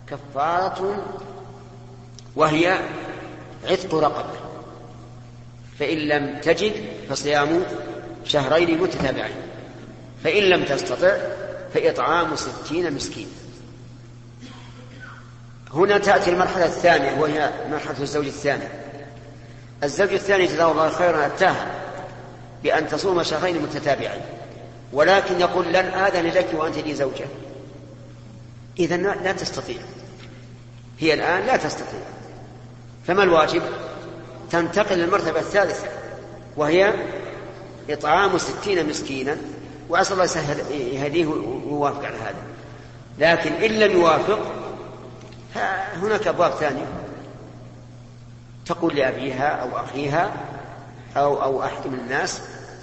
كفارة وهي عتق رقبة، فإن لم تجد فصيام شهرين متتابعين، فإن لم تستطع فإطعام 60 مسكين. هنا تأتي المرحلة الثانية وهي مرحلة الزوج الثاني. الزوج الثاني جزاه الله خيرا أتاها بأن تصوم شهرين متتابعين، ولكن يقول لن آذن لك وأنت لي زوجة، إذن لا تستطيع، هي الآن لا تستطيع، فما الواجب؟ تنتقل للمرتبة الثالثة وهي إطعام 60 مسكينا، وأسأل الله يهديه ويوافق على هذا. لكن إن لم يوافق هناك أبواب ثانية، تقول لأبيها أو أخيها أو أحد من الناس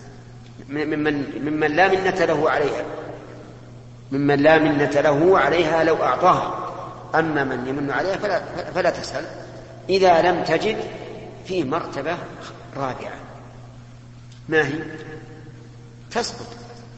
ممن لا منة له عليها، ممن لا منة له عليها لو أعطاها، أما من يمن عليها فلا تسأل. إذا لم تجد في مرتبة رابعة، ما هي؟ تسقط.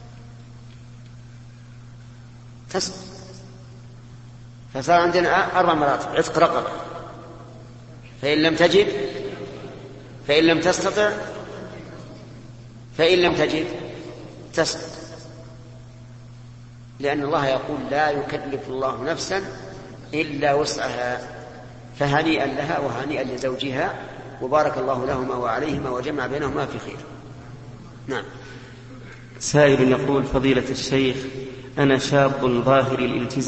فصار عندنا 4 مراتب: عتق رقبة، فإن لم تجد، فإن لم تستطع، فإن لم تجد تسقط، لأن الله يقول لا يكلف الله نفسا إلا وسعها، فهنيئا لها وهنيئا لزوجها، وبارك الله لهما وعليهما وجمع بينهما في خير. نعم. سائل يقول: فضيلة الشيخ، أنا شاب ظاهر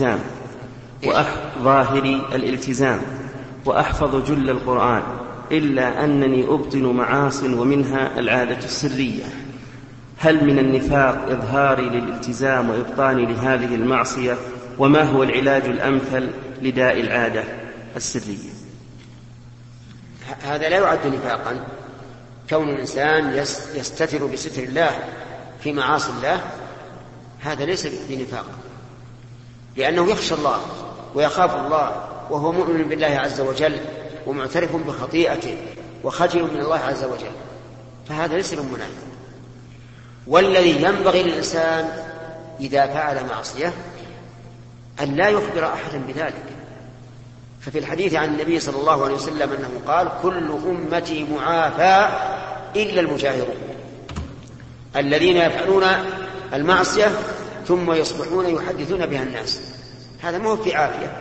الالتزام وأحفظ جل القرآن، إلا أنني أبطن معاص ومنها العادة السرية، هل من النفاق إظهاري للالتزام وإبطاني لهذه المعصية؟ وما هو العلاج الأمثل لداء العادة السرية؟ هذا لا يعد نفاقا، كون الإنسان يستتر بستر الله في معاصي الله، هذا ليس بنفاق، لأنه يخشى الله ويخاف الله وهو مؤمن بالله عز وجل ومعترف بخطيئته وخجل من الله عز وجل، فهذا ليس بمنافق. والذي ينبغي للإنسان إذا فعل معصية أن لا يخبر أحدا بذلك. ففي الحديث عن النبي صلى الله عليه وسلم أنه قال: كل أمتي معافى إلا المجاهرون، الذين يفعلون المعصية ثم يصبحون يحدثون بها الناس. هذا ما هو في عافية.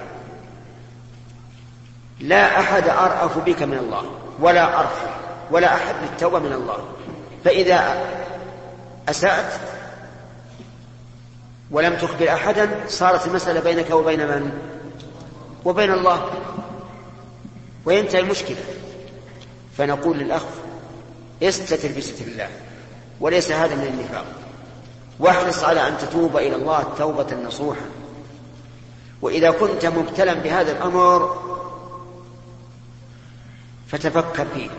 لا أحد أرأف بك من الله ولا أرحم ولا أحد بالتوبة من الله، فإذا أسأت ولم تخبر أحدا صارت المسألة بينك وبين من؟ وبين الله، وينتهي المشكلة. فنقول للأخ: استتر بستر الله، وليس هذا من النفاق، واحرص على أن تتوب إلى الله توبة نصوحا. وإذا كنت مبتلا بهذا الأمر فتفكر فيه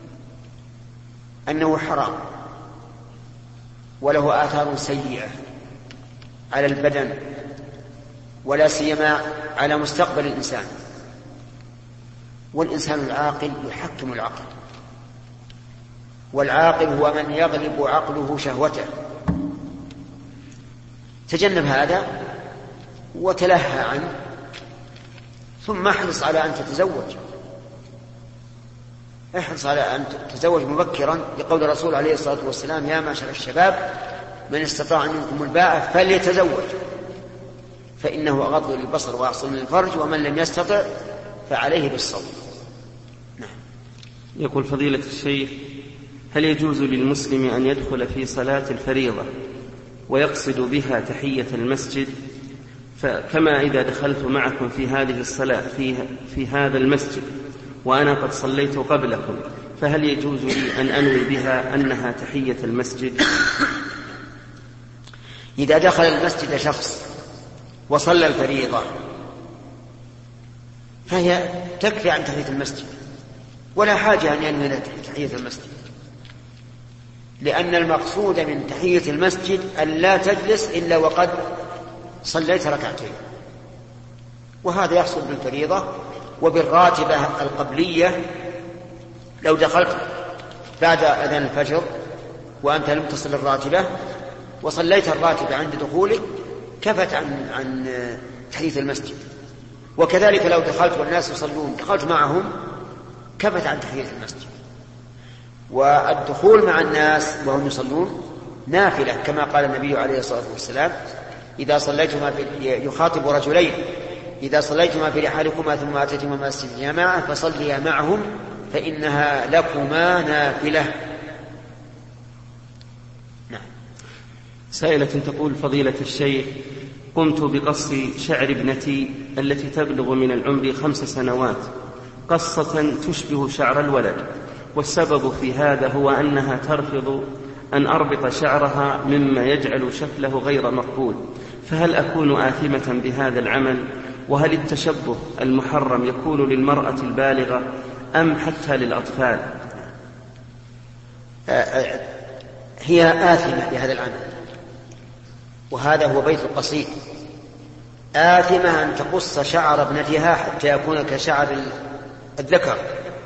أنه حرام وله آثار سيئة على البدن، ولا سيما على مستقبل الإنسان، والإنسان العاقل يحكم العقل، والعاقل هو من يغلب عقله شهوته. تجنب هذا وتلهى عنه، ثم احرص على أن تتزوج، احرص على أن تتزوج مبكرا، لقول الرسول عليه الصلاة والسلام: يا معشر الشباب من استطاع منكم الباءة فليتزوج، فإنه أغض للبصر وأحصن للفرج، ومن لم يستطع فعليه بالصوم. نعم. يقول: فضيلة الشيخ، هل يجوز للمسلم أن يدخل في صلاة الفريضة ويقصد بها تحية المسجد؟ فكما إذا دخلت معكم في هذه الصلاة في هذا المسجد وأنا قد صليت قبلكم، فهل يجوز لي أن أنوي بها أنها تحية المسجد؟ إذا دخل المسجد شخص وصلى الفريضة فهي تكفي عن تحية المسجد، ولا حاجة أن ينوي تحية المسجد، لأن المقصود من تحية المسجد أن لا تجلس إلا وقد صليت ركعتين، وهذا يحصل بالفريضة وبالراتبة القبلية. لو دخلت بعد أذان الفجر وأنت لم تصل الراتبة وصليت الراتبة عند دخولك كفت عن تحية المسجد. وكذلك لو دخلت والناس يصلون دخلت معهم كفت عن تحية المسجد. والدخول مع الناس وهم يصلون نافلة كما قال النبي عليه الصلاة والسلام إذا صليتما يخاطب رجلين إذا صليتما في رحالكما ثم أتيتما مسجد الجماعة فصليا معهم فإنها لكما نافلة. نعم. سائلة تقول: فضيلة الشيخ، قمت بقص شعر ابنتي التي تبلغ من العمر 5 سنوات قصة تشبه شعر الولد، والسبب في هذا هو أنها ترفض أن أربط شعرها مما يجعل شكله غير مقبول، فهل أكون آثمة بهذا العمل؟ وهل التشبه المحرم يكون للمرأة البالغة أم حتى للأطفال؟ هي آثمة بهذا العمل، وهذا هو بيت القصيد. آثمة أن تقص شعر ابنتها حتى يكون كشعر الذكر،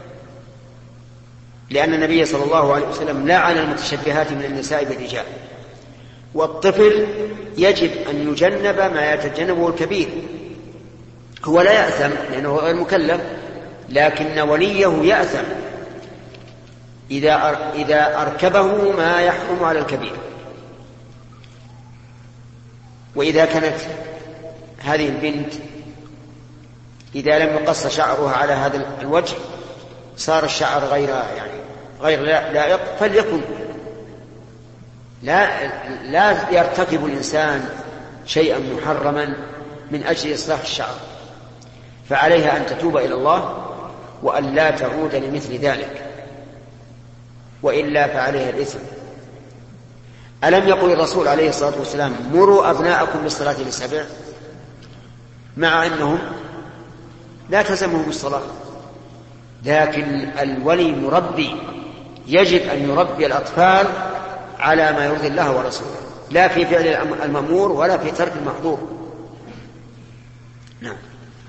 لأن النبي صلى الله عليه وسلم لعن المتشبهات من النساء بالرجال. والطفل يجب أن يجنب ما يتجنبه الكبير، هو لا يأثم لأنه غير مكلف، لكن وليه يأثم إذا أركبه ما يحرم على الكبير. وإذا كانت هذه البنت إذا لم يقص شعرها على هذا الوجه صار الشعر غير لائق، فليكن لا يرتكب الإنسان شيئا محرما من أجل إصلاح الشعر، فعليها أن تتوب إلى الله وأن لا تعود لمثل ذلك، وإلا فعليها الإثم. ألم يقل الرسول عليه الصلاة والسلام: مروا أبناءكم بالصلاة ل7؟ مع أنهم لا تلزمهم الصلاة، لكن الولي مربي، يجب أن يربي الأطفال على ما يرضي الله ورسوله، لا في فعل المأمور ولا في ترك المحظور. نعم.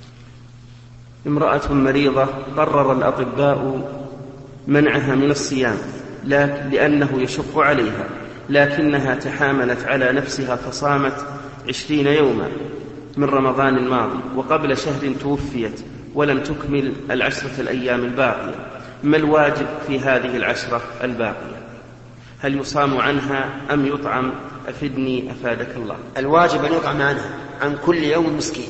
امرأة مريضة قرر الأطباء منعها من الصيام لأنه يشق عليها، لكنها تحاملت على نفسها فصامت 20 يوما من رمضان الماضي، وقبل شهر توفيت ولم تكمل 10 الأيام الباقية. ما الواجب في هذه 10 الباقية؟ هل يصام عنها أم يطعم؟ أفدني أفادك الله. الواجب أن يطعم عنها عن كل يوم مسكين،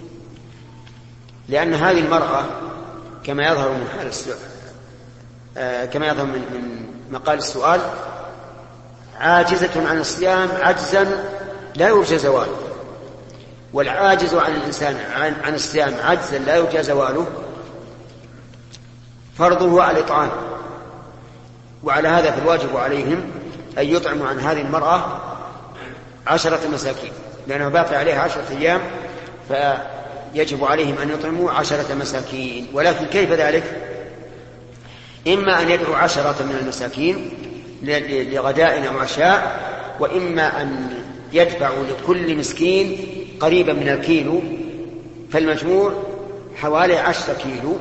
لأن هذه المرأة كما يظهر من حال السؤال كما يظهر من مقال السؤال عاجزة عن الصيام عجزا لا يرجى زواله، والعاجز عن الإنسان عن الصيام عجزا لا يرجى زواله فرضه على الإطعام. وعلى هذا فالواجب عليهم أن يطعموا عن هذه المرأة 10 مساكين، لأنه باقي عليها 10 أيام، فيجب عليهم أن يطعموا 10 مساكين. ولكن كيف ذلك؟ إما أن يدعوا 10 من المساكين لغداء أو عشاء، وإما أن يدفعوا لكل مسكين قريبا من الكيلو، فالمجموع حوالي 10 كيلو،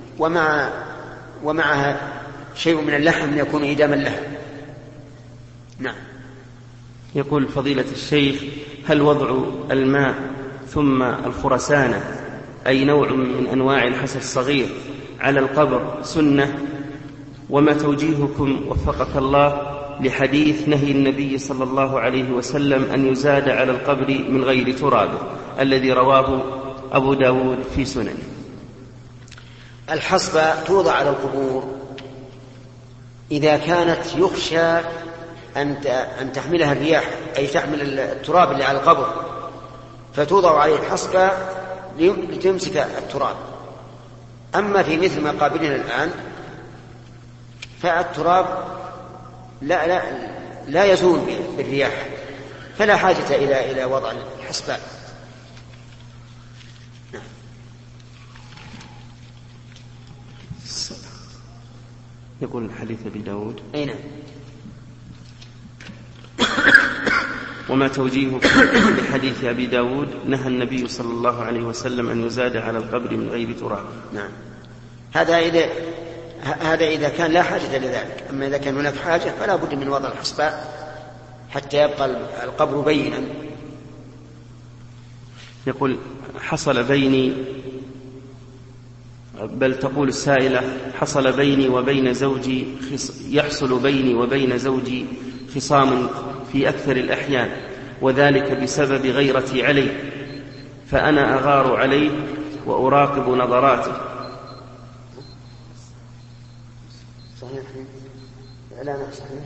ومعها شيء من اللحم يكون إداما له. نعم. يقول فضيلة الشيخ: هل وضع الماء ثم الخرسانة أي نوع من أنواع الحسى الصغير على القبر سنة؟ وما توجيهكم وفقك الله لحديث نهي النبي صلى الله عليه وسلم أن يزاد على القبر من غير تراب الذي رواه أبو داود في سننه؟ الحصبة توضع على القبور إذا كانت يخشى أن تحملها الرياح، أي تحمل التراب اللي على القبر، فتوضع عليه الحصبة لتمسك التراب. أما في مثل مقابرنا الآن فالتراب لا يزول بالرياح، فلا حاجة إلى وضع الحصباء. يقول حديث أبي داود. أين؟ وما توجيهك لحديث أبي داود نهى النبي صلى الله عليه وسلم أن يزاد على القبر من غير تراب؟ نعم. هذا إذا كان لا حاجة لذلك. أما إذا كان هناك حاجة فلا بد من وضع الحصباء حتى يبقى القبر بينا. يقول: حصل بيني بل تقول السائلة: يحصل بيني وبين زوجي خصام في أكثر الأحيان، وذلك بسبب غيرتي عليه، فأنا أغار عليه وأراقب نظراته. صحيح؟ لا صحيح.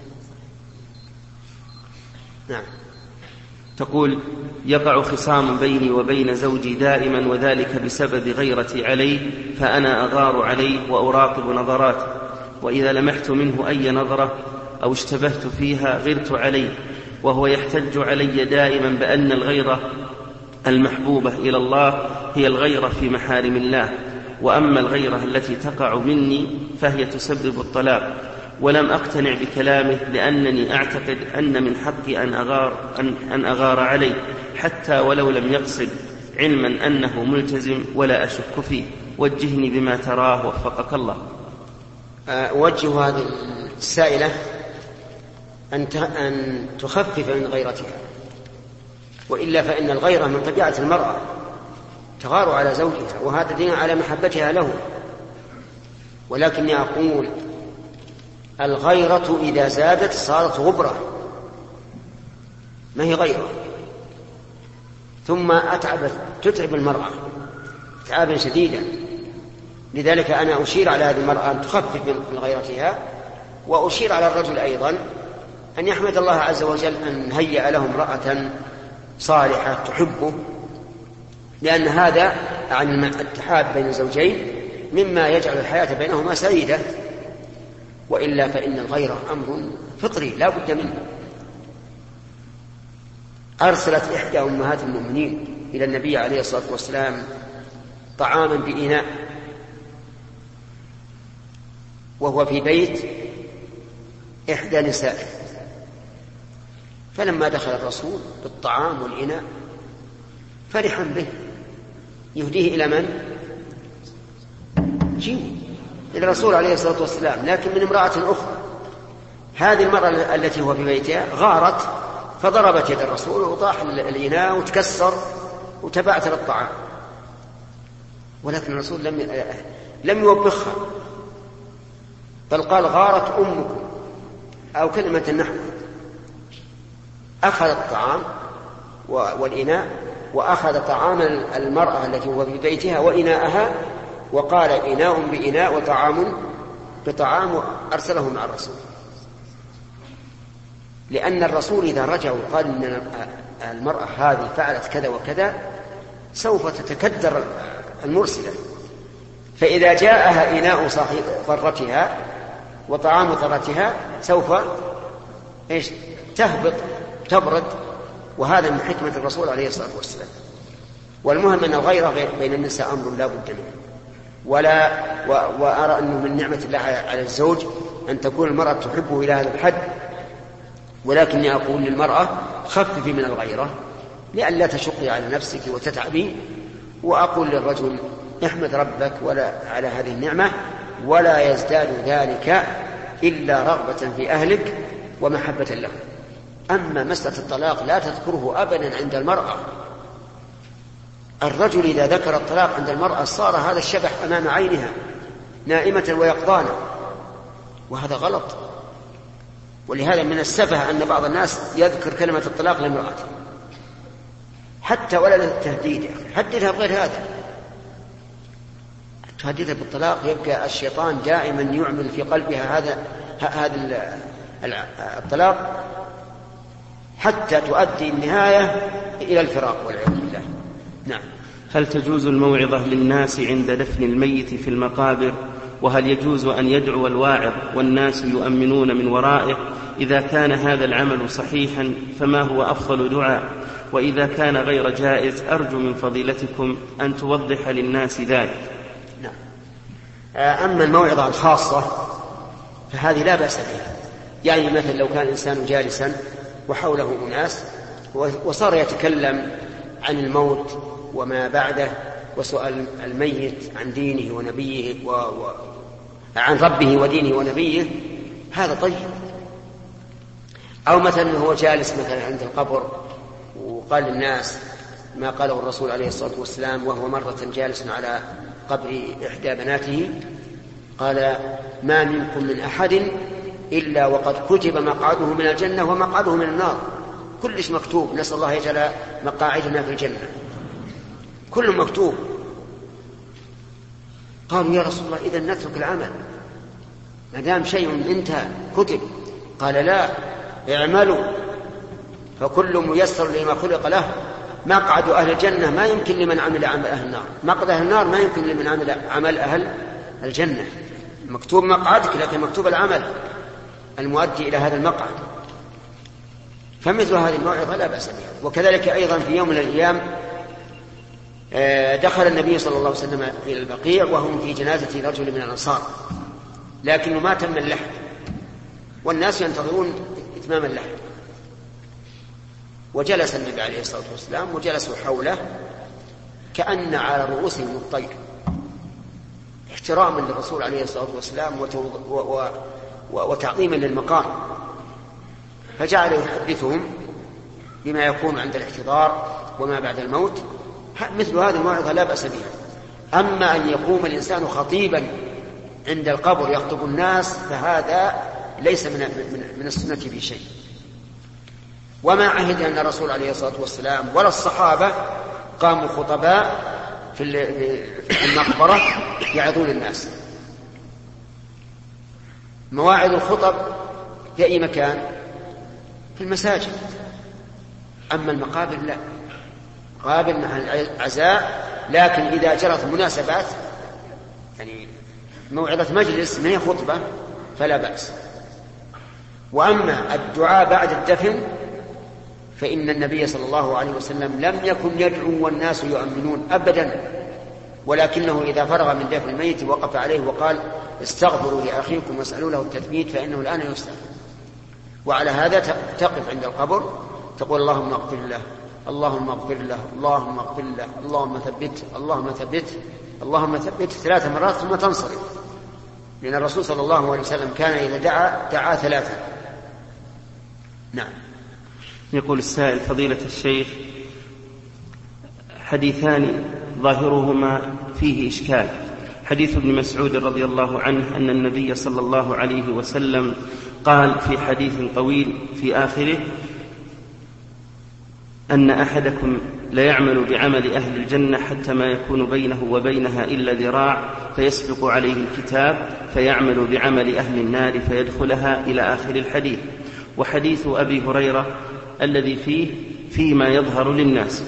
نعم. تقول: يقع خصام بيني وبين زوجي دائما، وذلك بسبب غيرتي عليه، فأنا أغار عليه وأراقب نظراته، وإذا لمحت منه أي نظرة أو اشتبهت فيها غرت عليه، وهو يحتج علي دائما بأن الغيرة المحبوبة إلى الله هي الغيرة في محارم الله، وأما الغيرة التي تقع مني فهي تسبب الطلاق. ولم أقتنع بكلامه، لأنني أعتقد أن من حقي أن أغار عليه حتى ولو لم يقصد، علما أنه ملتزم ولا أشك فيه. وجهني بما تراه وفقك الله. وجه هذه السائلة أن تخفف من غيرتها، وإلا فإن الغيرة من طبيعة المرأة، تغار على زوجها، وهذا دين على محبتها له. ولكني أقول: الغيرة إذا زادت صارت غبرة، ما هي غيرة. ثم تتعب المرأة تعابا شديدا. لذلك أنا أشير على هذه المرأة أن تخفف من غيرتها، وأشير على الرجل أيضا أن يحمد الله عز وجل أن هيأ له امرأة صالحة تحبه، لأن هذا عن الاتحاد بين الزوجين مما يجعل الحياة بينهما سعيدة. وإلا فإن الغيرة أمر فطري لا بد منه. أرسلت إحدى أمهات المؤمنين إلى النبي عليه الصلاة والسلام طعاما بإناء، وهو في بيت إحدى نسائه، فلما دخل الرسول بالطعام والإناء فرحا به، يهديه إلى من؟ إلى الرسول عليه الصلاة والسلام، لكن من امرأة أخرى. هذه المرأة التي هو في بيتها غارت فضربت يد الرسول وطاح الإناء وتكسر وتبعثر الطعام، ولكن الرسول لم يوبخها، بل قال: غارت أمكم، أو كلمة نحو. أخذ الطعام والإناء، وأخذ طعام المرأة التي هو في بيتها وإناءها، وقال: إناء بإناء وطعام بطعام، وأرسله مع الرسول. لأن الرسول إذا رجع وقال إن المرأة هذه فعلت كذا وكذا سوف تتكدر المرسلة، فإذا جاءها إناء صاحب ضرتها وطعام ضرتها سوف تهبط تبرد، وهذا من حكمة الرسول عليه الصلاة والسلام. والمهم أن الغيرة بين النساء أمر لا بد منه، وأرى أنه من نعمة الله على الزوج أن تكون المرأة تحبه إلى هذا الحد. ولكني أقول للمرأة: خففي من الغيرة لئلا تشقي على نفسك وتتعبي. وأقول للرجل: احمد ربك على هذه النعمة، ولا يزداد ذلك إلا رغبة في أهلك ومحبة له. أما مسألة الطلاق لا تذكره أبدا عند المرأة. الرجل إذا ذكر الطلاق عند المرأة صار هذا الشبح أمام عينها نائمة ويقظانا، وهذا غلط. ولهذا من السفه أن بعض الناس يذكر كلمة الطلاق لامرأته، حتى ولا للتهديد. هددها بغير هذا، تهددها بالطلاق يبقى الشيطان دائما يعمل في قلبها هذا الطلاق حتى تؤدي النهاية إلى الفراق والعياذ بالله. نعم. هل تجوز الموعظة للناس عند دفن الميت في المقابر؟ وهل يجوز أن يدعو الواعظ والناس يؤمنون من ورائه؟ إذا كان هذا العمل صحيحا فما هو أفضل دعاء؟ وإذا كان غير جائز أرجو من فضيلتكم أن توضح للناس ذلك. نعم. أما الموعظة الخاصة فهذه لا بأس بها. يعني مثلا لو كان إنسان جالسا وحوله أناس وصار يتكلم عن الموت وما بعده وسؤال الميت عن دينه ونبيه عن ربه ودينه ونبيه، هذا طيب. أو مثلا هو جالس مثلا عند القبر وقال للناس ما قاله الرسول عليه الصلاة والسلام وهو مرة جالس على قبر إحدى بناته، قال: ما منكم من أحد إلا وقد كتب مقعده من الجنة ومقعده من النار. كلش مكتوب، نسأل الله يجعل مقاعدنا في الجنة، كل مكتوب. قالوا: يا رسول الله إذن نترك العمل ما دام شيء انتهى كتب؟ قال: لا، اعملوا فكل ميسر لما خلق له. مقعد أهل الجنة ما يمكن لمن عمل عمل أهل النار، مقعد أهل النار ما يمكن لمن عمل عمل أهل الجنة. مكتوب مقعدك لكن مكتوب العمل المؤدي إلى هذا المقعد. فمثل هذه الموعظة لا بأس بها. وكذلك أيضا في يوم من الأيام دخل النبي صلى الله عليه وسلم إلى البقيع وهم في جنازة رجل من الأنصار، لكنه ما تم اللحد والناس ينتظرون إتمام اللحد. وجلس النبي عليه الصلاة والسلام وجلسوا حوله كأن على رؤوسهم الطير، احتراما للرسول عليه الصلاة والسلام وتعظيما للمقام. فجعل يحدثهم بما يكون عند الاحتضار وما بعد الموت. مثل هذه الموعظة لا بأس بها. أما أن يقوم الإنسان خطيبا عند القبر يخطب الناس فهذا ليس من السنة في شيء. وما عهد أن الرسول عليه الصلاة والسلام ولا الصحابة قاموا خطباء في المقبرة يعظون الناس. مواعظ الخطب في أي مكان؟ في المساجد. أما المقابر لا، قابل مع العزاء، لكن إذا جرت مناسبات يعني موعظة مجلس ما هي خطبة فلا بأس. وأما الدعاء بعد الدفن فإن النبي صلى الله عليه وسلم لم يكن يدعو والناس يؤمنون أبدا، ولكنه إذا فرغ من دفن الميت وقف عليه وقال: استغفروا لأخيكم واسألوا له التثبيت فإنه الآن يسأل. وعلى هذا تقف عند القبر تقول: اللهم اغفر له، اللهم اغفر له، اللهم اغفر له، اللهم ثبت، اللهم ثبت، اللهم ثبت 3 مرات ثم تنصرف. لأن الرسول صلى الله عليه وسلم كان إذا دعا 3. نعم. يقول السائل: فضيلة الشيخ، حديثان ظاهرهما فيه إشكال. حديث ابن مسعود رضي الله عنه أن النبي صلى الله عليه وسلم قال في حديث طويل في آخره أن أحدكم ليعمل بعمل أهل الجنة حتى ما يكون بينه وبينها إلا ذراع فيسبق عليه الكتاب فيعمل بعمل أهل النار فيدخلها إلى آخر الحديث. وحديث أبي هريرة الذي فيما يظهر للناس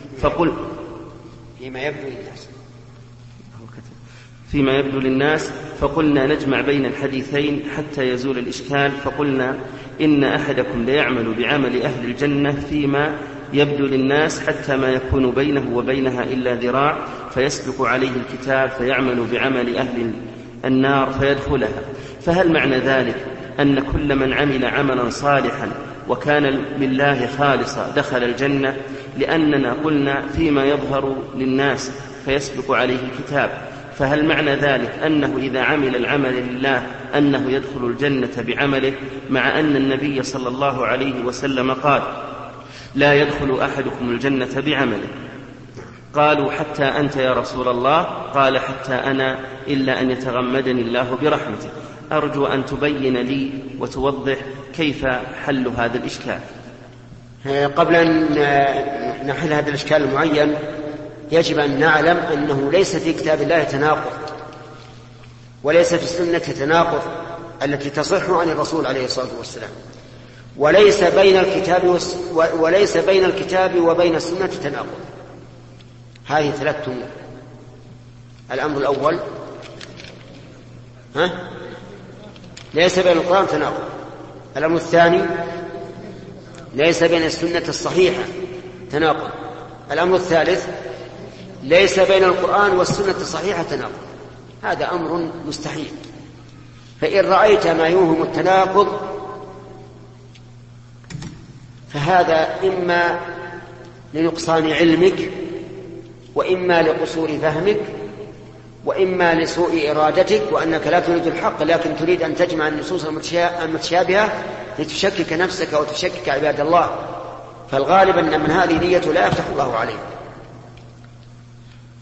فيما يبدو للناس فقلنا نجمع بين الحديثين حتى يزول الإشكال، فقلنا إن أحدكم ليعمل بعمل أهل الجنة فيما يبدو للناس حتى ما يكون بينه وبينها إلا ذراع فيسبق عليه الكتاب فيعمل بعمل أهل النار فيدخلها. فهل معنى ذلك أن كل من عمل عملا صالحا وكان لله خالصا دخل الجنة؟ لأننا قلنا فيما يظهر للناس فيسبق عليه الكتاب، فهل معنى ذلك أنه إذا عمل العمل لله أنه يدخل الجنة بعمله، مع أن النبي صلى الله عليه وسلم قال: لا يدخل أحدكم الجنة بعمله؟ قالوا: حتى أنت يا رسول الله؟ قال: حتى أنا، إلا أن يتغمدني الله برحمته. أرجو أن تبين لي وتوضح كيف حل هذا الإشكال. قبل أن نحل هذا الإشكال المعين يجب أن نعلم أنه ليس في كتاب الله تناقض، وليس في السنة تناقض التي تصح عن الرسول عليه الصلاة والسلام، وليس بين الكتاب وبين السنة تناقض. هذه 3 أمور. الأمر الأول ليس بين القرآن تناقض. الأمر الثاني ليس بين السنة الصحيحة تناقض. الأمر الثالث ليس بين القرآن والسنة الصحيحة تناقض. هذا أمر مستحيل. فإن رأيت ما يوهم التناقض فهذا إما لنقصان علمك، وإما لقصور فهمك، وإما لسوء إرادتك، وأنك لا تريد الحق لكن تريد أن تجمع النصوص المتشابهة لتشكك نفسك وتشكك عباد الله. فالغالب أن من هذه نية لا يفتح الله عليه.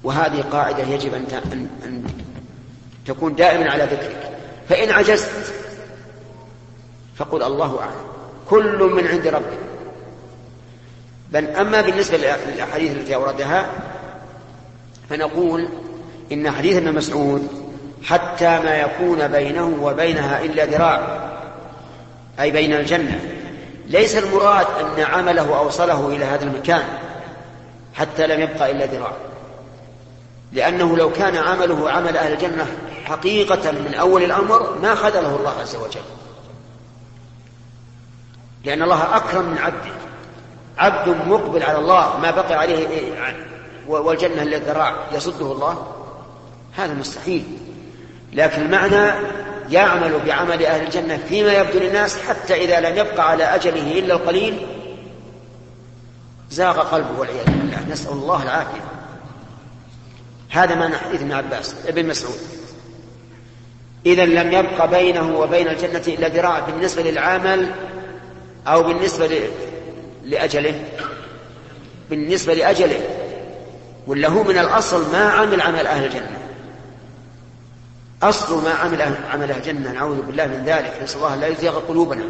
وهذه قاعدة يجب أن تكون دائما على ذكرك. فإن عجزت فقل الله أعلم، كل من عند ربك. بل أما بالنسبة للأحاديث التي أوردها فنقول إن حديث ابن مسعود حتى ما يكون بينه وبينها إلا ذراع، أي بين الجنة، ليس المراد أن عمله أوصله إلى هذا المكان حتى لم يبقى إلا ذراع، لأنه لو كان عمله عمل أهل الجنة حقيقة من أول الأمر ما خذله الله عز وجل، لأن الله أكرم من عبده. عبد مقبل على الله ما بقي عليه والجنة إلا ذراع يصده الله، هذا مستحيل. لكن المعنى يعمل بعمل أهل الجنة فيما يبدو للناس حتى إذا لم يبقى على أجله إلا القليل زاغ قلبه والعياذ بالله، نسأل الله العافية. هذا ما حديث ابن مسعود. إذا لم يبقى بينه وبين الجنة إلا ذراع بالنسبة للعمل أو بالنسبة لأجله، بالنسبة لأجله، ولا هو من الأصل ما عمل عمل أهل الجنة، أصل ما عمل عمل أهل الجنة، نعوذ بالله من ذلك، نسأل الله لا يزيغ قلوبنا.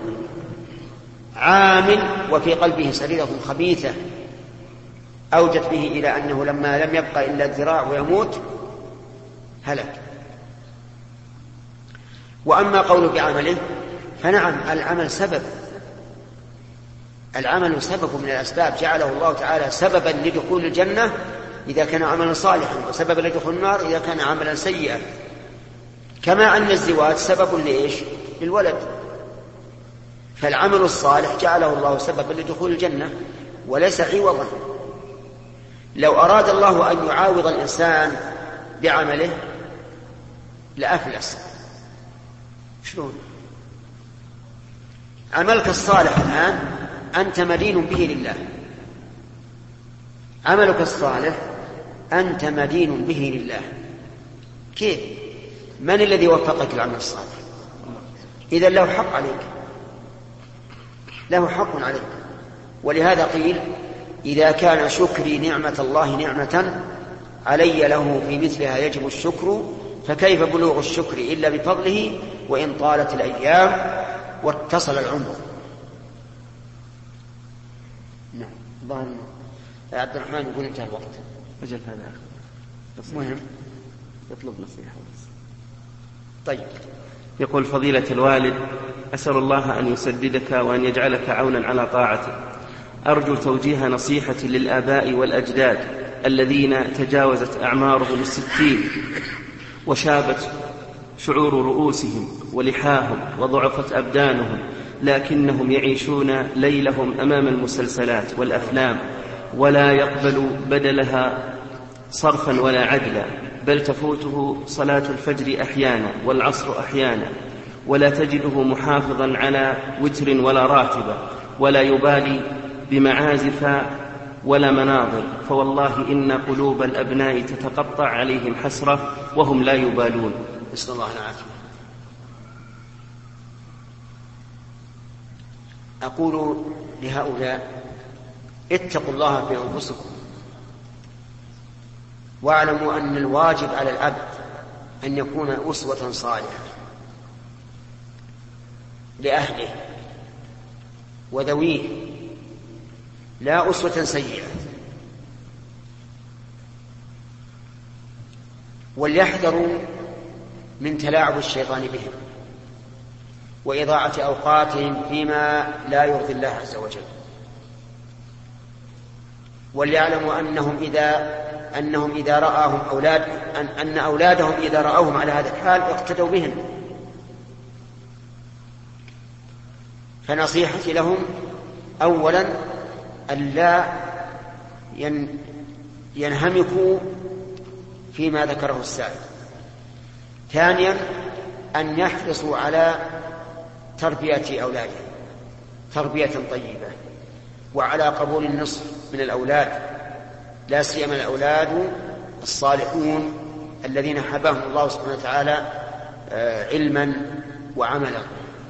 عامل وفي قلبه سريرة خبيثة أوجت به إلى أنه لما لم يبقى إلا الذراع ويموت هلك. وأما قوله بعمله فنعم، العمل سبب، العمل سبب من الأسباب، جعله الله تعالى سببا لدخول الجنة إذا كان عملا صالحا، وسببا لدخول النار إذا كان عملا سيئا. كما أن الزواج سبب لإيش؟ للولد. فالعمل الصالح جعله الله سببا لدخول الجنة وليس عوضا. لو أراد الله أن يعاوض الإنسان بعمله لأفلس. شلون؟ عملك الصالح الآن أنت مدين به لله، عملك الصالح أنت مدين به لله. كيف؟ من الذي وفقك العمل الصالح؟ إذا له حق عليك، له حق عليك. ولهذا قيل إذا كان شكري نعمة الله نعمة علي له في مثلها يجب الشكر، فكيف بلوغ الشكر إلا بفضله وإن طالت الأيام واتصل العمر. نعم. الله عبد الرحمن يقول انتهى الوقت. أجل هذا مهم يطلب نصيحة. طيب. يقول فضيلة الوالد أسأل الله أن يسددك وأن يجعلك عونا على طاعته. أرجو توجيه نصيحة للآباء والأجداد الذين تجاوزت أعمارهم 60 وشابت شعور رؤوسهم ولحاهم وضعفت أبدانهم، لكنهم يعيشون ليلهم أمام المسلسلات والأفلام ولا يقبل بدلها صرفا ولا عدلا، بل تفوته صلاة الفجر أحيانا والعصر أحيانا، ولا تجده محافظا على وتر ولا راتبة، ولا يبالي بمعازف ولا مناظر، فوالله إن قلوب الأبناء تتقطع عليهم حسرة وهم لا يبالون. نسأل الله العافية. أقول لهؤلاء اتقوا الله في أنفسكم، واعلموا أن الواجب على العبد أن يكون أسوة صالحة لأهله وذويه، لا أسوة سيئة. وليحذروا من تلاعب الشيطان بهم وإضاعة أوقاتهم فيما لا يرضي الله عز وجل. وليعلموا أنهم إذا رآهم أن أولادهم إذا رأوهم على هذا الحال اقتدوا بهم. فنصيحتي لهم أولا ألا ينهمكوا فيما ذكره السائل. ثانيا أن يحرصوا على تربية أولادهم تربية طيبة، وعلى قبول النصح من الأولاد، لا سيما الأولاد الصالحون الذين حباهم الله سبحانه وتعالى علما وعملا.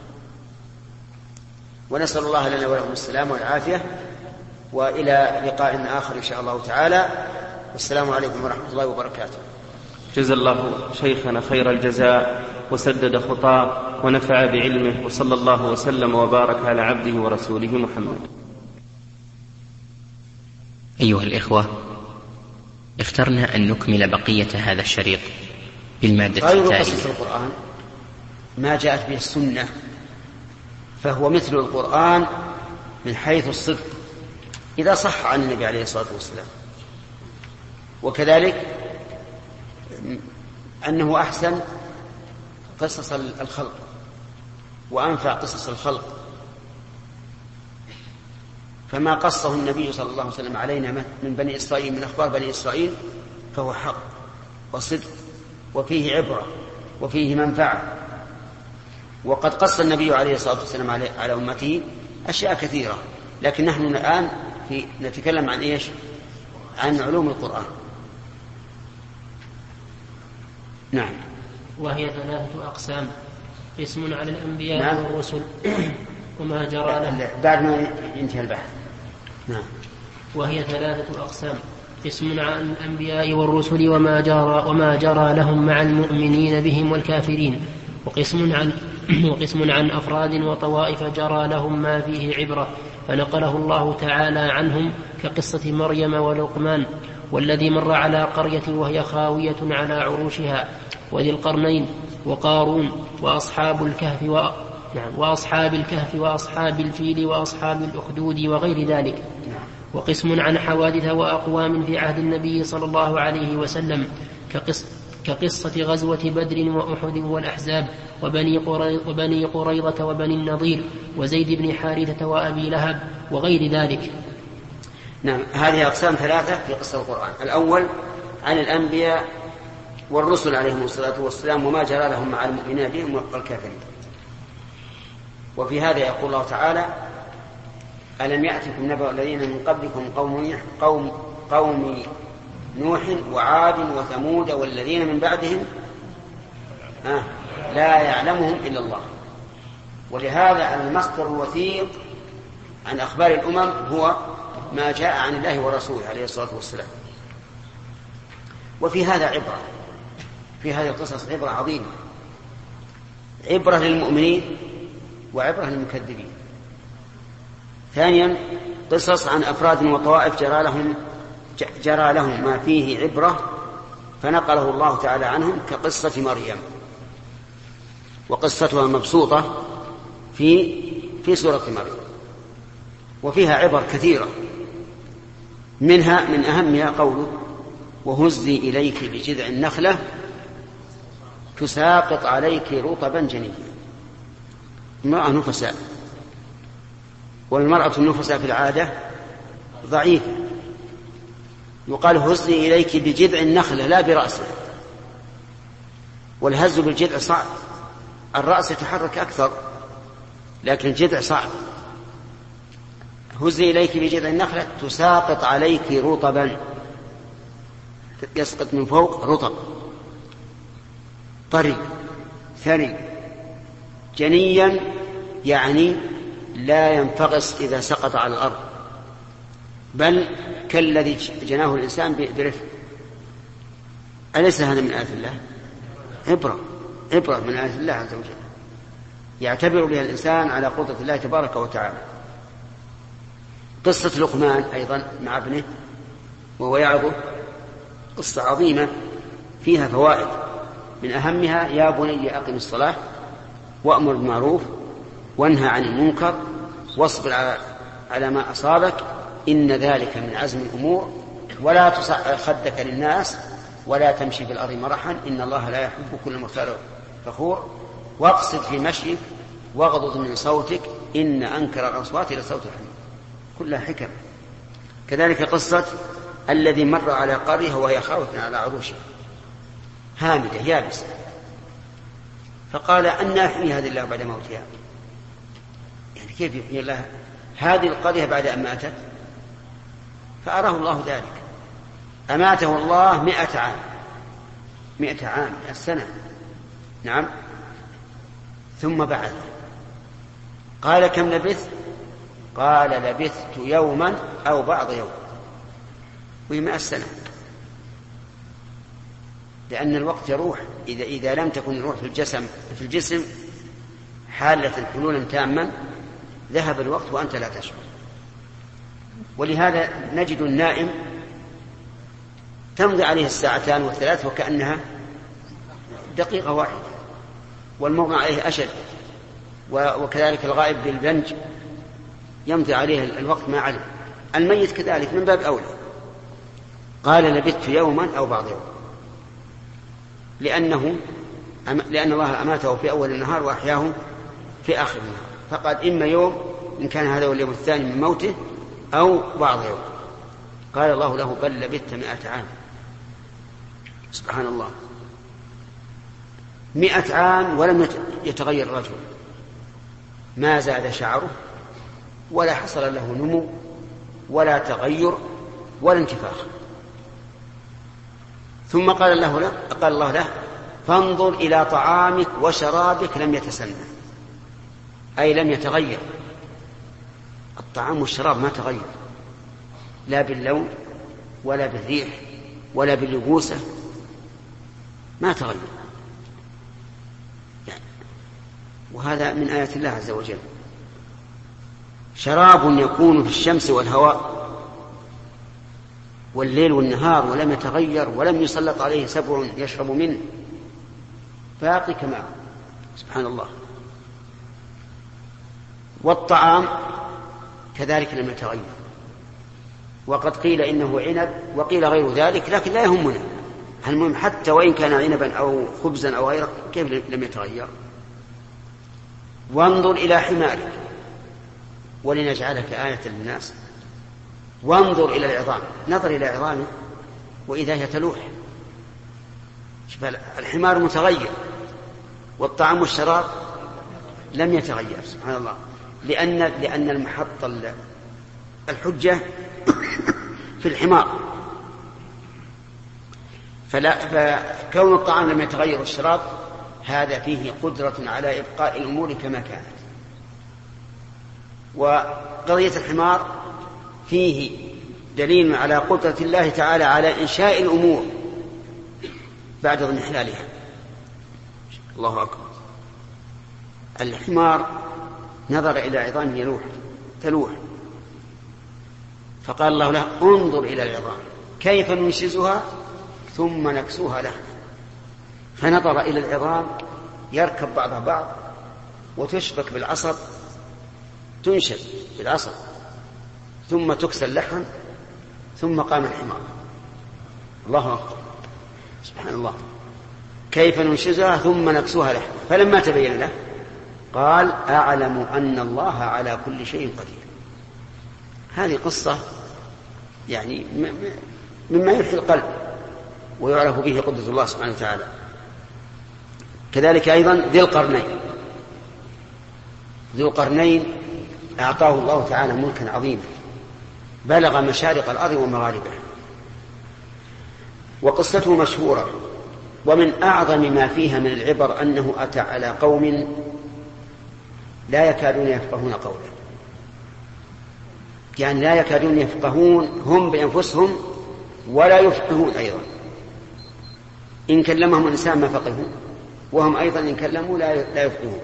ونسأل الله لنا ولهم السلام والعافية، وإلى لقاء آخر إن شاء الله تعالى. والسلام عليكم ورحمة الله وبركاته. جزا الله شيخنا خير الجزاء وسدد خطاه ونفع بعلمه، وصلى الله وسلم وبارك على عبده ورسوله محمد. أيها الإخوة، اخترنا أن نكمل بقية هذا الشريط بالمادة التالية. قصص القرآن ما جاءت به السنة فهو مثل القرآن من حيث الصدق إذا صح عن النبي عليه الصلاة والسلام، وكذلك أنه أحسن قصص الخلق وأنفع قصص الخلق، فما قصه النبي صلى الله عليه وسلم علينا من بني إسرائيل، من أخبار بني إسرائيل، فهو حق وصدق وفيه عبرة وفيه منفعة. وقد قص النبي عليه الصلاة والسلام على أمته أشياء كثيرة، لكن نحن الآن نتكلم عن إيش؟ عن علوم القرآن. نعم. وهي 3 أقسام: قسم على الأنبياء والرسل وما جرى لهم بعد ما ينتهي البحث. نعم. وهي 3 أقسام: قسم على الأنبياء والرسل وما جرى لهم مع المؤمنين بهم والكافرين، وقسم عن أفراد وطوائف جرى لهم ما فيه عبرة فنقله الله تعالى عنهم، كقصة مريم ولقمان، والذي مر على قرية وهي خاوية على عروشها، وذي القرنين، وقارون، وأصحاب الكهف وأصحاب الفيل وأصحاب الأخدود وغير ذلك. وقسم عن حوادث وأقوام في عهد النبي صلى الله عليه وسلم، كقصة غزوة بدر وأحد والأحزاب وبني قريظة وبني النضير وزيد بن حارثة وأبي لهب وغير ذلك. نعم. هذه أقسام 3 في قصة القرآن. الأول عن الأنبياء والرسل عليهم الصلاة والسلام وما جرى لهم مع المؤمنين بهم والكافرين. وفي هذا يقول الله تعالى: ألم يأتكم نبأ الذين من قبلكم قوم نوح وعاد وثمود والذين من بعدهم لا يعلمهم إلا الله. ولهذا المصدر الوثيق عن أخبار الأمم هو ما جاء عن الله ورسوله عليه الصلاة والسلام. وفي هذا عبرة، في هذه القصص عبرة عظيمة، عبرة للمؤمنين وعبرة للمكذبين. ثانيا قصص عن أفراد وطوائف جرى لهم ما فيه عبرة فنقله الله تعالى عنهم، كقصة مريم، وقصتها مبسوطة في سورة مريم، وفيها عبر كثيرة، من أهمها قوله: وهزي إليك بجذع النخلة تساقط عليك رطبا جنيا. امرأة نفساء، والمرأة النفساء في العادة ضعيفة، يقال هزي إليك بجذع النخلة لا برأسه، والهز بالجذع صعب، الرأس يتحرك أكثر لكن الجذع صعب. هزي إليك بجذع النخلة تساقط عليك رطبا، يسقط من فوق رطب طري ثري، جنيا يعني لا ينفقس إذا سقط على الأرض، بل كالذي جناه الإنسان برفق. أليس هذا من آيات الله؟ عبرة من آيات الله عز وجل يعتبر بها الإنسان على قدرة الله تبارك وتعالى. قصة لقمان أيضا مع ابنه وهو يعظه قصة عظيمة فيها فوائد، من أهمها: يا بني أقم الصلاة وأمر بالمعروف وانهى عن المنكر واصبر على ما أصابك إن ذلك من عزم الأمور ولا تصعر خدك للناس ولا تمشي في الأرض مرحا إن الله لا يحب كل مختال فخور واقصد في مشيك واغضض من صوتك إن أنكر الأصوات لصوت الحمير. كلها حكم. كذلك قصة الذي مر على قرية وهي خاوية على عروشها هامدة يابسة، فقال أن يحيي هذه الله بعد موتها. يعني كيف يحيي الله هذه القرية بعد أن ماتت؟ فأراه الله ذلك، أماته الله 100 عام، 100 عام، 100 سنة. نعم. ثم بعد قال: كم لبثت؟ قال: لبثت يوما أو بعض يوم، وهي 100 سنة. لأن الوقت يروح إذا لم تكن الروح في الجسم حالة حلولا تاما ذهب الوقت وأنت لا تشعر. ولهذا نجد النائم تمضي عليه الساعتان والثلاث وكأنها دقيقة واحدة، والمغمى عليه أشد، وكذلك الغائب بالبنج يمضي عليه الوقت ما علم. الميت كذلك من باب أولى. قال لبثت يوما أو بعض يوم، لأن الله أماته في أول النهار وأحياه في آخر النهار، فقال إما يوم إن كان هذا هو اليوم الثاني من موته أو بعض يوم. قال الله له بل لبثت 100 عام. سبحان الله، 100 عام ولم يتغير الرجل، ما زاد شعره ولا حصل له نمو ولا تغير ولا انتفاخ. ثم قال الله له فانظر إلى طعامك وشرابك لم يتسنى، أي لم يتغير. الطعام والشراب ما تغير، لا باللون ولا بالريح ولا باللبوسة، ما تغير يعني. وهذا من آيات الله عز وجل. شراب يكون في الشمس والهواء والليل والنهار ولم يتغير ولم يسلط عليه سبع يشرب منه، باقي كما سبحان الله. والطعام كذلك لم يتغير، وقد قيل إنه عنب وقيل غير ذلك، لكن لا يهمنا، المهم حتى وإن كان عنبا أو خبزا أو غيره كيف لم يتغير. وانظر إلى حمارك ولنجعلك آية للناس. وانظر إلى العظام، نظر إلى عظامه وإذا هي تلوح. الحمار متغير والطعام والشراب لم يتغير سبحان الله، لأن المحط الحجة في الحمار. فكون الطعام لم يتغير والشراب هذا فيه قدرة على إبقاء الأمور كما كانت. وقضية الحمار فيه دليل على قدرة الله تعالى على إنشاء الأمور بعد انحلالها. الله أكبر. الحمار نظر إلى عظام تلوح، فقال الله له انظر إلى العظام كيف ننشزها ثم نكسوها لحما. فنظر إلى العظام يركب بعضها بعض وتشبك بالعصب، تنشد بالعصب ثم تكسى اللحم، ثم قام الحمار. الله أكبر سبحان الله، كيف ننشزها ثم نكسوها لحما. فلما تبين له قال أعلم أن الله على كل شيء قدير. هذه قصة يعني مما يحيي القلب ويعرف به قدرة الله سبحانه وتعالى. كذلك أيضا ذو القرنين أعطاه الله تعالى ملكا عظيما بلغ مشارق الأرض ومغاربها، وقصته مشهورة. ومن أعظم ما فيها من العبر أنه أتى على قوم لا يكادون يفقهون قوله، يعني لا يكادون يفقهون هم بأنفسهم ولا يفقهون أيضا. إن كلمهم الإنسان ما فقهوا، وهم أيضا إن كلموا لا يفقهون.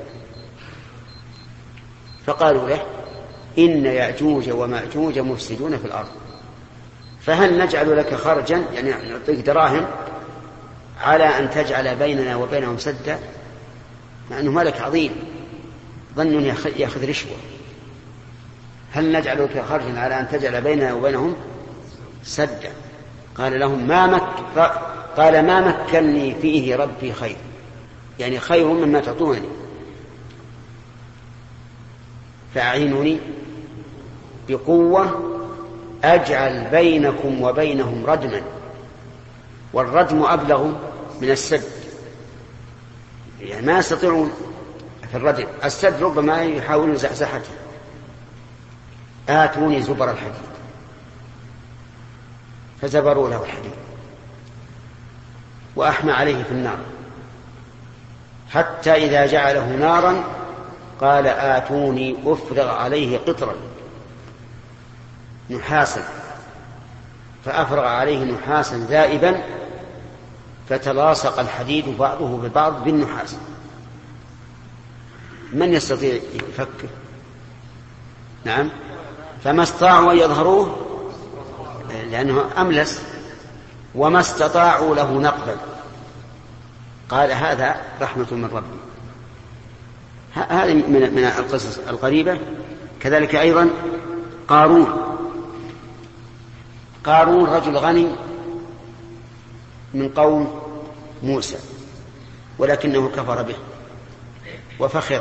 فقالوا له إن يأجوج ومأجوج مفسدون في الأرض، فهل نجعل لك خرجا، يعني نعطيك دراهم على أن تجعل بيننا وبينهم سدا، مع أنه ملك عظيم ظن يأخذ رشوة. هل نجعل لك خرجا على أن تجعل بيننا وبينهم سدا؟ قال لهم ما مكنني فيه ربي خير، يعني خير مما تعطونني، فأعينوني بقوة أجعل بينكم وبينهم ردما. والردم أبلغ من السد، يعني ما يستطيعون في الردم. السد ربما يحاولون زحزحته. آتوني زبر الحديد، فزبروا له الحديد وأحمى عليه في النار، حتى إذا جعله نارا قال آتوني أفرغ عليه قطرا نحاسا، فأفرغ عليه نحاسا ذائبا فتلاصق الحديد بعضه ببعض بالنحاس. من يستطيع يفكر؟ نعم. فما استطاعوا أن يظهروه لأنه أملس، وما استطاعوا له نقبا. قال هذا رحمة من ربي. هذه من القصص القريبة. كذلك أيضا قارون رجل غني من قوم موسى، ولكنه كفر به وفخر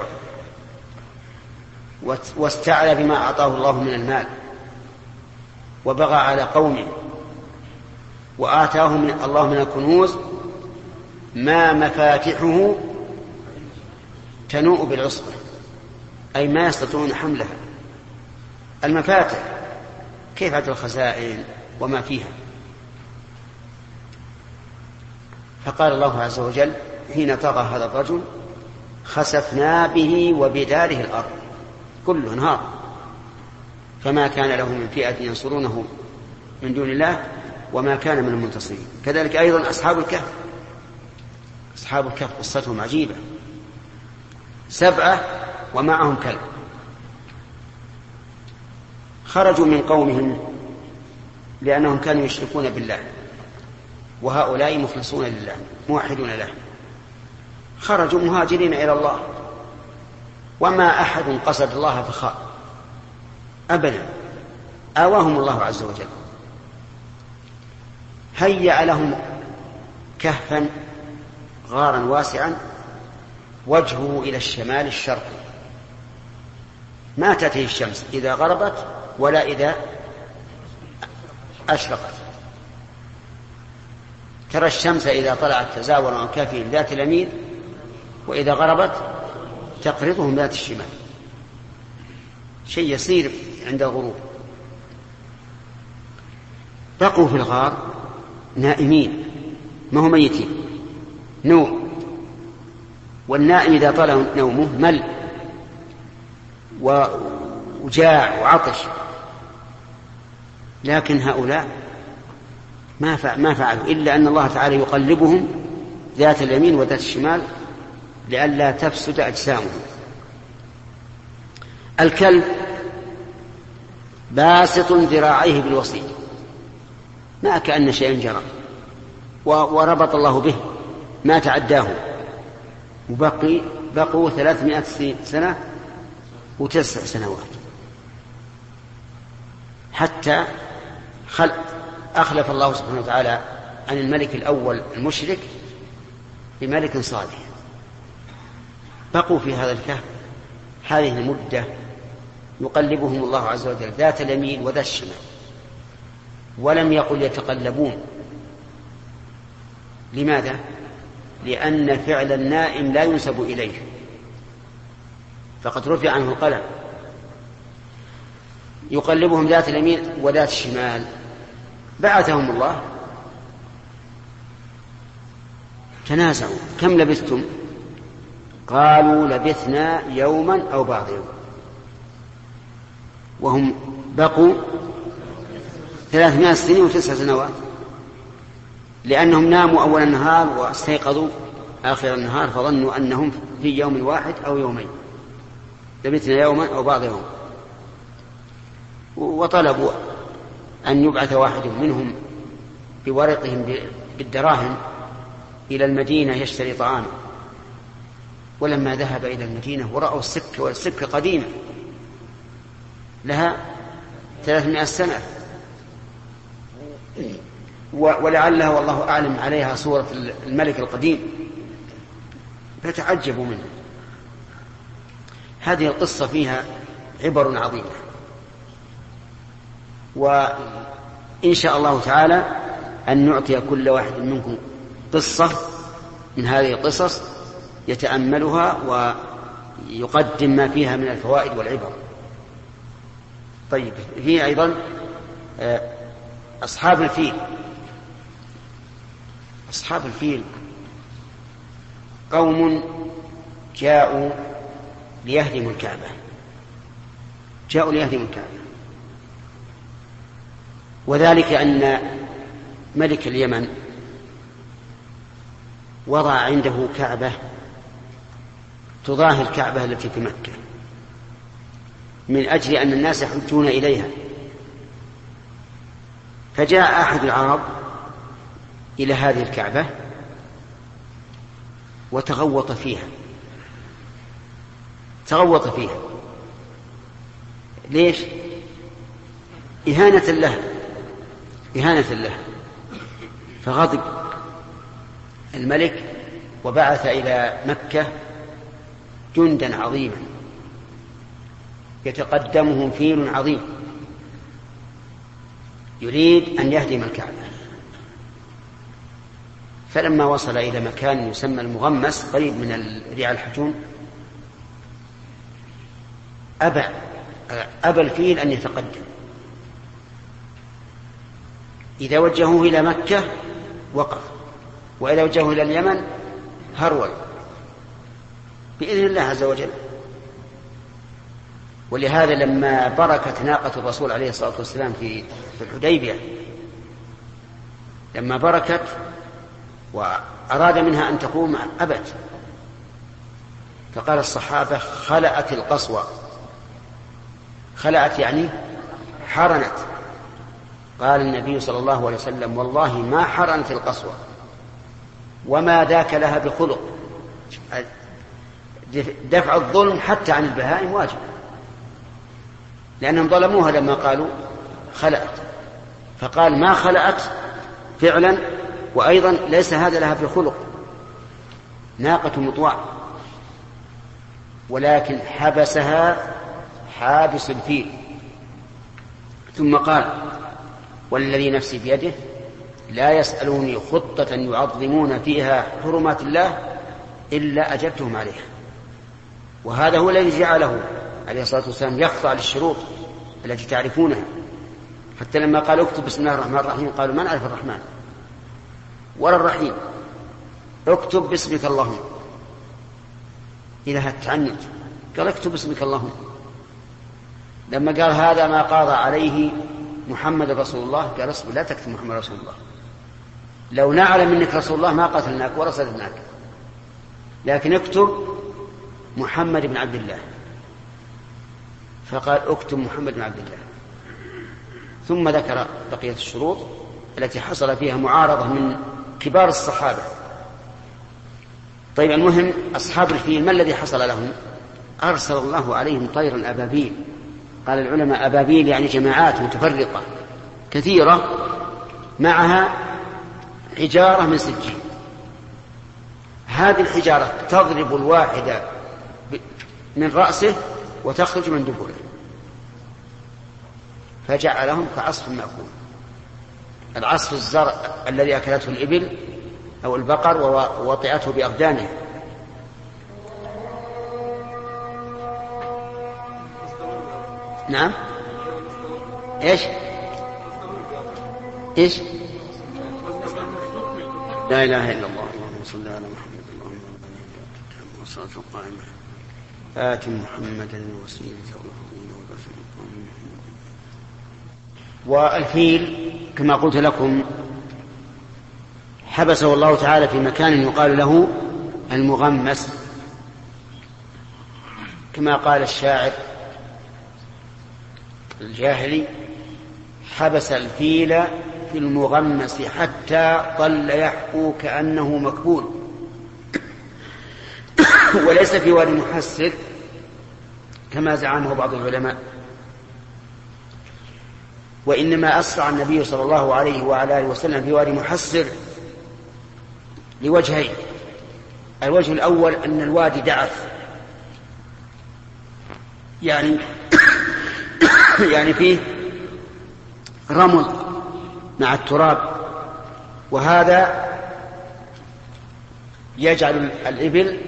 واستعلى بما أعطاه الله من المال وبغى على قومه، وآتاه من الله من الكنوز ما مفاتحه تنوء بالعصبة، أي ما يستطيعون حملها. المفاتح كيف عد الخزائن وما فيها. فقال الله عز وجل حين طغى هذا الرجل خسفنا به وبداره الأرض، كله انهار، فما كان له من فئة ينصرونه من دون الله وما كان من المنتصرين. كذلك أيضا أصحاب الكهف قصتهم عجيبة، 7 ومعهم كلب، خرجوا من قومهم لأنهم كانوا يشركون بالله، وهؤلاء مخلصون لله موحدون له، خرجوا مهاجرين إلى الله، وما أحد قصد الله فخاء أبدا، آواهم الله عز وجل، هيأ لهم كهفا غارا واسعا وجهه إلى الشمال الشرقي، ما تأتيه الشمس إذا غربت ولا إذا أشرقت. ترى الشمس إذا طلعت تزاور عن كهفهم ذات اليمين، وإذا غربت تقرضهم ذات الشمال، شيء يصير عند الغروب. بقوا في الغار نائمين، ما هم ميتين، نوم، والنائم إذا طال نومه مل وجاع وعطش، لكن هؤلاء ما فعلوا إلا أن الله تعالى يقلبهم ذات اليمين وذات الشمال لئلا تفسد أجسامهم. الكلب باسط ذراعيه بالوصيد، ما كأن شيئا جرى، وربط الله به ما تعداه، بقوا 300 سنة و9 سنوات حتى أخلف الله سبحانه وتعالى عن الملك الأول المشرك بملك صالح. بقوا في هذا الكهف هذه المدة يقلبهم الله عز وجل ذات اليمين وذات الشمال، ولم يقل يتقلبون. لماذا؟ لأن فعل النائم لا ينسب إليه، فقد رفع عنه القلم. يقلبهم ذات اليمين وذات الشمال. بعثهم الله، تنازعوا كم لبثتم؟ قالوا لبثنا يوما أو بعض يوم، وهم بقوا 300 سنين و9 سنوات، لأنهم ناموا أول النهار واستيقظوا آخر النهار فظنوا أنهم في يوم واحد أو يومين، لبثنا يوما أو بعض يوم. وطلبوا أن يبعث واحد منهم بورقهم بالدراهم إلى المدينة يشتري طعاما. ولما ذهب إلى المدينة ورأوا السكة، والسكة قديمة لها 300 سنة، ولعلها والله أعلم عليها صورة الملك القديم، فتعجبوا منه. هذه القصة فيها عبر عظيمة، وإن شاء الله تعالى أن نعطي كل واحد منكم قصة من هذه القصص يتأملها ويقدم ما فيها من الفوائد والعبر. طيب، في أيضا أصحاب الفيل. أصحاب الفيل قوم جاءوا ليهدموا الكعبة، وذلك أن ملك اليمن وضع عنده كعبة تضاهي الكعبة التي في مكة من أجل أن الناس يحجون إليها. فجاء أحد العرب إلى هذه الكعبة وتغوط فيها. ليش؟ إهانة له. فغضب الملك وبعث إلى مكة جندا عظيما يتقدمهم فيل عظيم يريد أن يهدم الكعبة. فلما وصل إلى مكان يسمى المغمس قريب من ريع الحجون أبى الفيل أن يتقدم. إذا وجهوه إلى مكة وقف، وإذا وجهوه إلى اليمن هرول بإذن الله عز وجل. ولهذا لما بركت ناقة الرسول عليه الصلاة والسلام في الحديبية، لما بركت وأراد منها أن تقوم أبت، فقال الصحابة: خلأت القصوى. خلأت يعني حرنت. قال النبي صلى الله عليه وسلم: والله ما حرنت القصوى وما ذاك لها بخلق. دفع الظلم حتى عن البهائم واجب، لأنهم ظلموها لما قالوا خلأت. فقال: ما خلأت فعلا، وأيضا ليس هذا لها بخلق، ناقة مطواع، ولكن حبسها حابس الفيل. ثم قال: والذي نفسي بيده لا يسألوني خطة يعظمون فيها حرمات الله إلا أجبتهم عليها. وهذا هو الذي جعله عليه الصلاة والسلام يخضع للشروط التي تعرفونها. حتى لما قال: اكتب بسم الله الرحمن الرحيم، قالوا: ما نعرف الرحمن ولا الرحيم، اكتب باسمك اللهم. إلى التعنت قال: اكتب باسمك اللهم. لما قال: هذا ما قاضى عليه محمد رسول الله، قال: اصبر لا تكتب محمد رسول الله، لو نعلم منك رسول الله ما قتلناك ولا صددناك، لكن اكتب محمد بن عبد الله. فقال: اكتب محمد بن عبد الله. ثم ذكر بقية الشروط التي حصل فيها معارضة من كبار الصحابة. طيب، المهم أصحاب الفيل ما الذي حصل لهم؟ أرسل الله عليهم طيرا أبابيل. قال العلماء: أبابيل يعني جماعات متفرقة كثيرة معها حجارة من سجين. هذه الحجارة تضرب الواحدة من رأسه وتخرج من دبره، فجعلهم كعصف مأكول. العصف الزرع الذي أكلته الإبل أو البقر ووطئته بأقدامها. نعم. إيش لا إله إلا الله. اللهم صل على محمد. اللهم والصلاة القائمة آت محمدا الوسيلة والفيل كما قلت لكم حبسه الله تعالى في مكان يقال له المغمس، كما قال الشاعر الجاهلي: حبس الفيل في المغمس حتى ظل يحكو كأنه مكبول. وليس في وادي محسر كما زعمه بعض العلماء، وإنما أسرع النبي صلى الله عليه وعلى آله وسلم في وادي محسر لوجهين. الوجه الأول أن الوادي دعث، يعني فيه رمل مع التراب، وهذا يجعل الإبل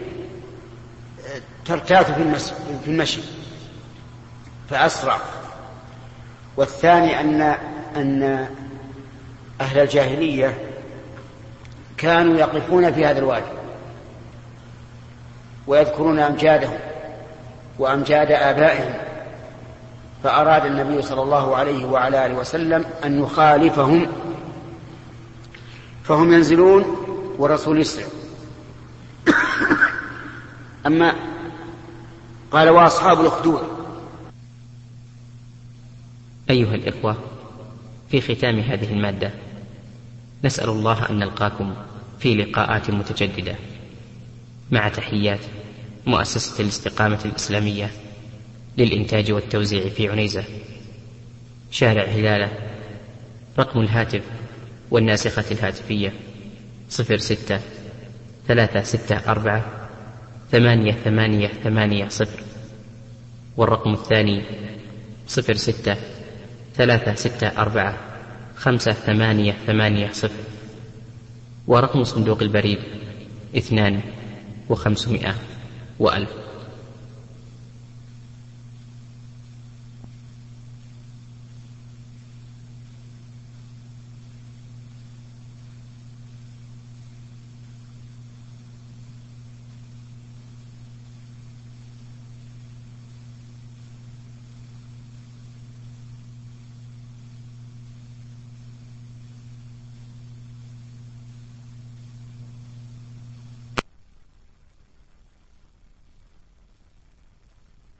ترتاث في المشي فأسرع. والثاني أن أهل الجاهلية كانوا يقفون في هذا الوادي ويذكرون أمجادهم وأمجاد آبائهم، فأراد النبي صلى الله عليه وعلى آله وسلم أن يخالفهم، فهم ينزلون والرسول يسرع أما قال وأصحاب الأخدود. أيها الإخوة، في ختام هذه المادة نسأل الله أن نلقاكم في لقاءات متجددة، مع تحيات مؤسسة الاستقامة الإسلامية للإنتاج والتوزيع في عنيزة، شارع هلالة. رقم الهاتف والناسخة الهاتفية 06-364-8880، والرقم الثاني 06-364-5880، ورقم صندوق البريد 2500 و1000.